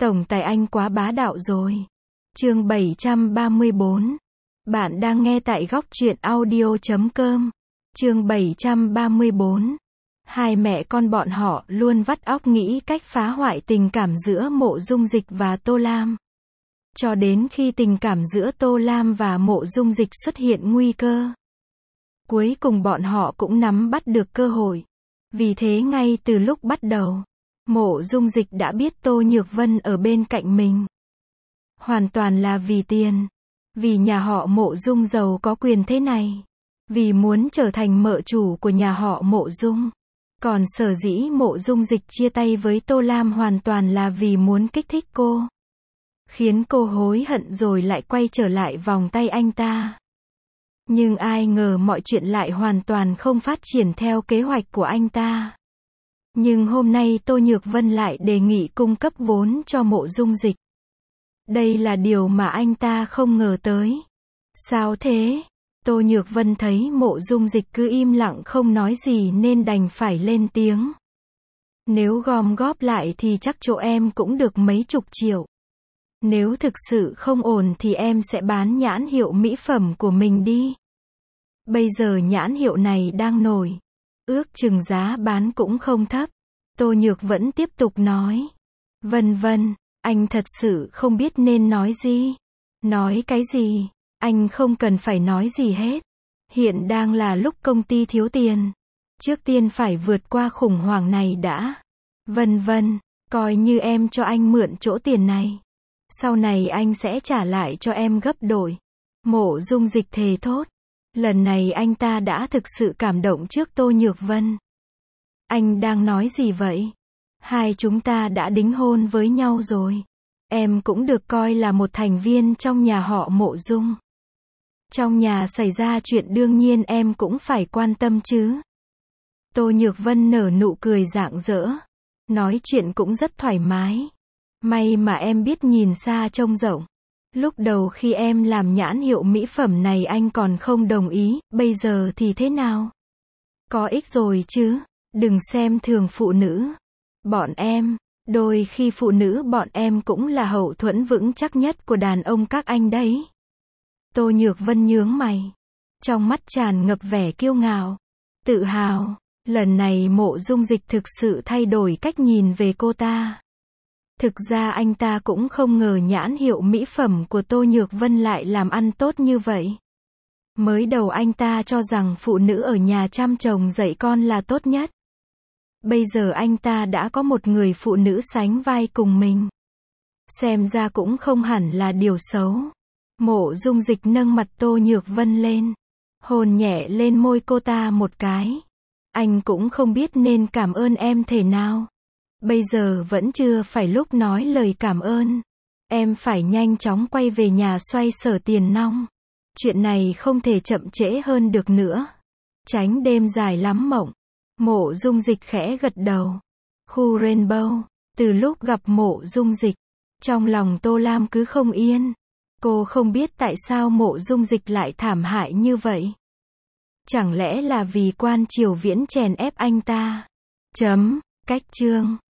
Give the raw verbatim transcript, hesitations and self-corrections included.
Tổng tài anh quá bá đạo rồi. Chương bảy trăm ba mươi bốn. Bạn đang nghe tại góc truyện audio chấm com. Chương bảy trăm ba mươi bốn. Hai mẹ con bọn họ luôn vắt óc nghĩ cách phá hoại tình cảm giữa Mộ Dung Dịch và Tô Lam. Cho đến khi tình cảm giữa Tô Lam và Mộ Dung Dịch xuất hiện nguy cơ. Cuối cùng bọn họ cũng nắm bắt được cơ hội. Vì thế ngay từ lúc bắt đầu, Mộ Dung Dịch đã biết Tô Nhược Vân ở bên cạnh mình. Hoàn toàn là vì tiền. Vì nhà họ Mộ Dung giàu có quyền thế này. Vì muốn trở thành mợ chủ của nhà họ Mộ Dung. Còn sở dĩ Mộ Dung Dịch chia tay với Tô Lam hoàn toàn là vì muốn kích thích cô. Khiến cô hối hận rồi lại quay trở lại vòng tay anh ta. Nhưng ai ngờ mọi chuyện lại hoàn toàn không phát triển theo kế hoạch của anh ta. Nhưng hôm nay Tô Nhược Vân lại đề nghị cung cấp vốn cho Mộ Dung Dịch. Đây là điều mà anh ta không ngờ tới. Sao thế? Tô Nhược Vân thấy Mộ Dung Dịch cứ im lặng không nói gì nên đành phải lên tiếng. Nếu gom góp lại thì chắc chỗ em cũng được mấy chục triệu. Nếu thực sự không ổn thì em sẽ bán nhãn hiệu mỹ phẩm của mình đi. Bây giờ nhãn hiệu này đang nổi. Ước chừng giá bán cũng không thấp. Tô Nhược vẫn tiếp tục nói. Vân vân, anh thật sự không biết nên nói gì. Nói cái gì? Anh không cần phải nói gì hết. Hiện đang là lúc công ty thiếu tiền. Trước tiên phải vượt qua khủng hoảng này đã. Vân vân, coi như em cho anh mượn chỗ tiền này. Sau này anh sẽ trả lại cho em gấp đôi. Mộ Dung Dịch thề thốt. Lần này anh ta đã thực sự cảm động trước Tô Nhược Vân. Anh đang nói gì vậy? Hai chúng ta đã đính hôn với nhau rồi. Em cũng được coi là một thành viên trong nhà họ Mộ Dung. Trong nhà xảy ra chuyện đương nhiên em cũng phải quan tâm chứ. Tô Nhược Vân nở nụ cười rạng rỡ. Nói chuyện cũng rất thoải mái. May mà em biết nhìn xa trông rộng. Lúc đầu khi em làm nhãn hiệu mỹ phẩm này anh còn không đồng ý, bây giờ thì thế nào? Có ích rồi chứ, đừng xem thường phụ nữ. Bọn em, đôi khi phụ nữ bọn em cũng là hậu thuẫn vững chắc nhất của đàn ông các anh đấy. Tô Nhược Vân nhướng mày. Trong mắt tràn ngập vẻ kiêu ngạo, tự hào. Lần này Mộ Dung Dịch thực sự thay đổi cách nhìn về cô ta. Thực ra anh ta cũng không ngờ nhãn hiệu mỹ phẩm của Tô Nhược Vân lại làm ăn tốt như vậy. Mới đầu anh ta cho rằng phụ nữ ở nhà chăm chồng dạy con là tốt nhất. Bây giờ anh ta đã có một người phụ nữ sánh vai cùng mình. Xem ra cũng không hẳn là điều xấu. Mộ Dung Dịch nâng mặt Tô Nhược Vân lên. Hôn nhẹ lên môi cô ta một cái. Anh cũng không biết nên cảm ơn em thế nào. Bây giờ vẫn chưa phải lúc nói lời cảm ơn. Em phải nhanh chóng quay về nhà xoay sở tiền nong. Chuyện này không thể chậm trễ hơn được nữa. Tránh đêm dài lắm mộng. Mộ Dung Dịch khẽ gật đầu. Khu Rainbow. Từ lúc gặp Mộ Dung Dịch, trong lòng Tô Lam cứ không yên. Cô không biết tại sao Mộ Dung Dịch lại thảm hại như vậy. Chẳng lẽ là vì quan triều viễn chèn ép anh ta? Chấm. Cách chương.